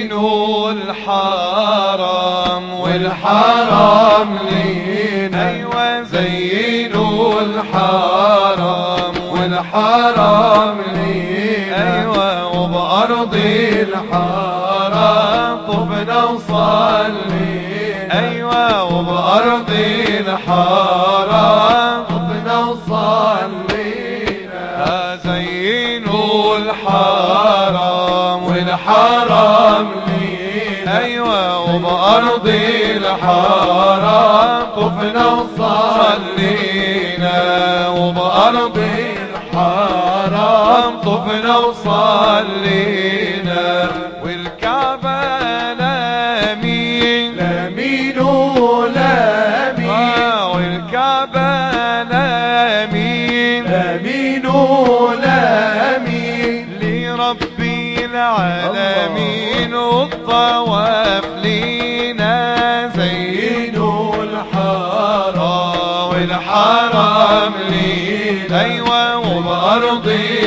زينوا الحرم والحرم لينا. أيوة زينوا الحرم والحرم لينا. أيوة وبأرض الحرم طفنا وصلينا. أيوة وبأرض الحرم طفنا وصلينا. زينوا الحرم والحرم لينا. أيوة وبأرض الحرم طفنا وصلينا. وبأرض الحرم طفنا وصلينا. والكعبة لامين لامين ولامين. والكعبة لامين لامين ولامين لربي العالمين. والطواف لينا. زينوا الحرم والحرم لينا. أيوة وبأرض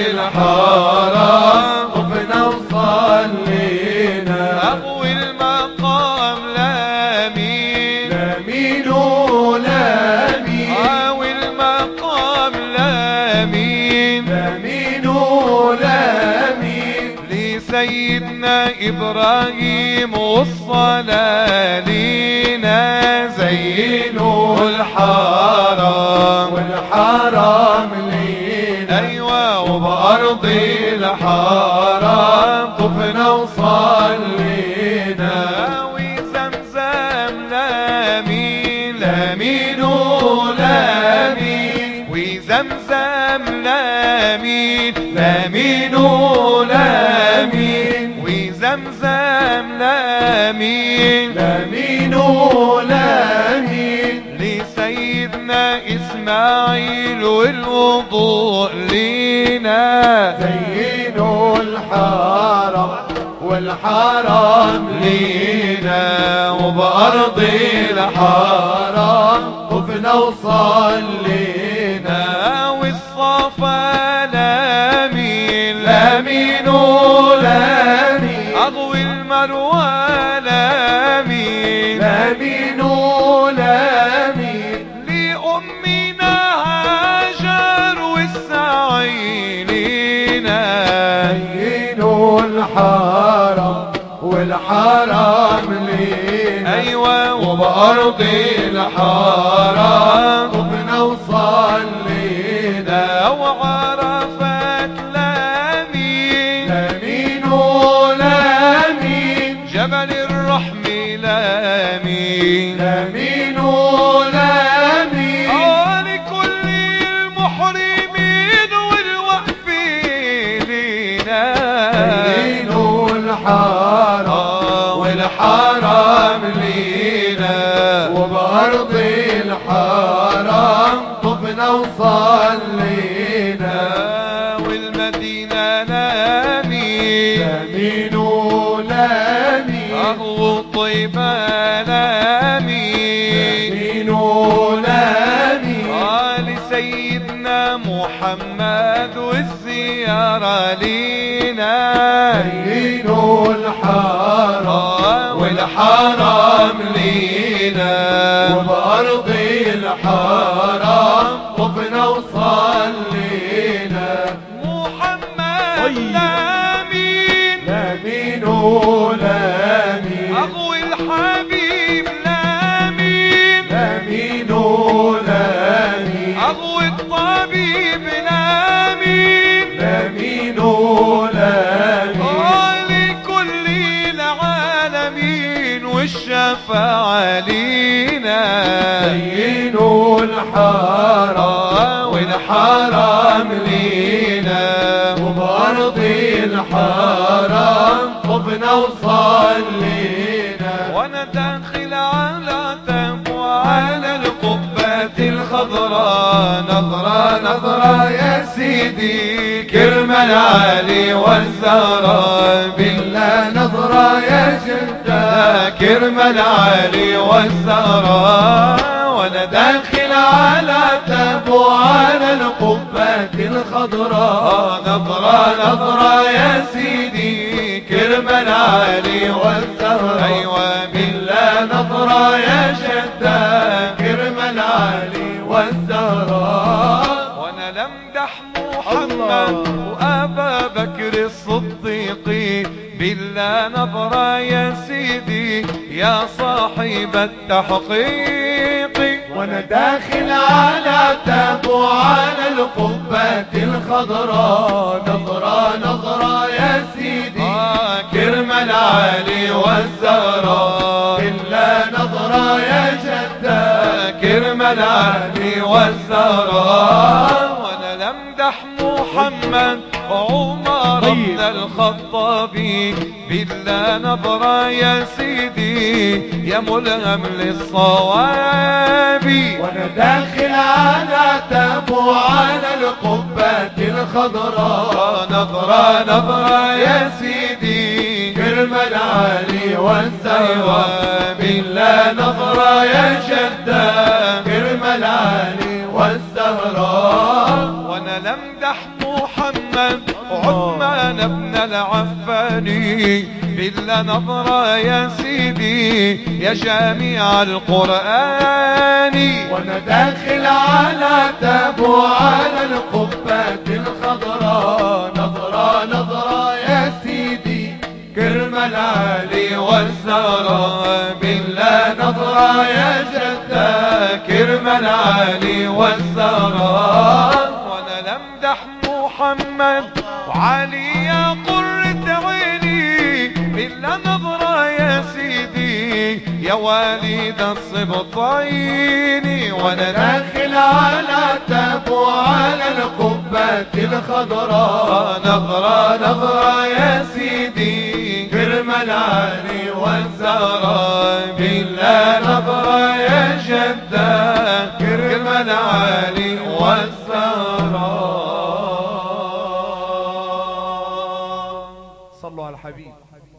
الحرم طفنا وصلينا. أقوى المقام لامين لامين ولامين. والمقام لامين لامين ولامين لسيدنا إبراهيم والصلاة لينا. زينوا الحرم والحرم لينا. أيوة وبأرض الحرم طفنا وصلينا. وزمزم لامين لامين ولامين. وزمزم لامين لامين ولامين. وزمزم لامين لامين ولامين لسيدنا إسماعيل والوضوء لينا. زينوا الحرم والحرم لينا. وبأرض الحرم طفنا وصلينا. والصفا لامين لامين ولامين. أضوي المروى لامين لامين ولامين لأمنا هاجر والسعي لينا. زينوا الحرم والحرم لينا. أيوة وبأرض الحرم طفنا وصلينا. وعرفت لامين لامين ولامين. جبل الرحم لامين لامين ولامين. لكل المحرمين والوقف لينا. زينوا الحرم والحرم لينا. وبأرض الحرم طفنا وصلينا. والمدينة لامين لامين ولامين. وطيبة لامين لامين ولامين. لسيدنا محمد والزيارة لينا. زينوا الحرم والحرم لينا. وبأرض الحرم طفنا وصلينا. محمد لامين لامين ولامين. أخوي الحبيب لامين لامين ولامين. أخوي الطبيب لامين لامين ولامين. لكل العالمين والشفاعة لينا. زينوا الحرم والحرم لينا. وبأرض الحرم طفنا وصلينا. وانا داخل على تبوى على القبة الخضراء. نظرة نظرة يا سيدي كرم العالي والزهراء. بالله نظرة يا جدة كرم العالي والزهراء. وانا داخل على تبوى على القبة الخضراء. نظرة نظرة يا سيدي كرم العالي والزهراء. الصديق بالله نظرة يا سيدي يا صاحب التحقيق. وانا داخل على تابو على القبة الخضراء نظرة نظرة يا سيدي كرم العالي والزهراء بالله نظرة يا جدة كرم العالي والزهراء. وانا لمدح محمد عمر بن الخطاب بالله نظرة يا سيدي يا ملهم للصواب. وانا داخل على تابو على القبة الخضراء نظرة نظرة يا سيدي كرم العالي والزهراء بالله نظرة يا جدة كرم العالي والزهراء. وانا لمدح محمد عثمان بن العفاني بالله نظرة يا سيدي يا جامع القرآن. وانا داخل على تابو على القبة الخضراء نظرة نظرة يا سيدي كرم العالي والزهراء بالله نظرة يا جدة كرم العالي والزهراء. وانا لمدح محمد وعلي يا قرة عيني بالله نظرة يا سيدي يا والد الصبطين. وانا داخل على تابو على القبة الخضراء نظرة نظرة يا سيدي كرم العالي والزهراء بالله نظرة يا جدة كرم العالي والزهراء. صلوا على الحبيب.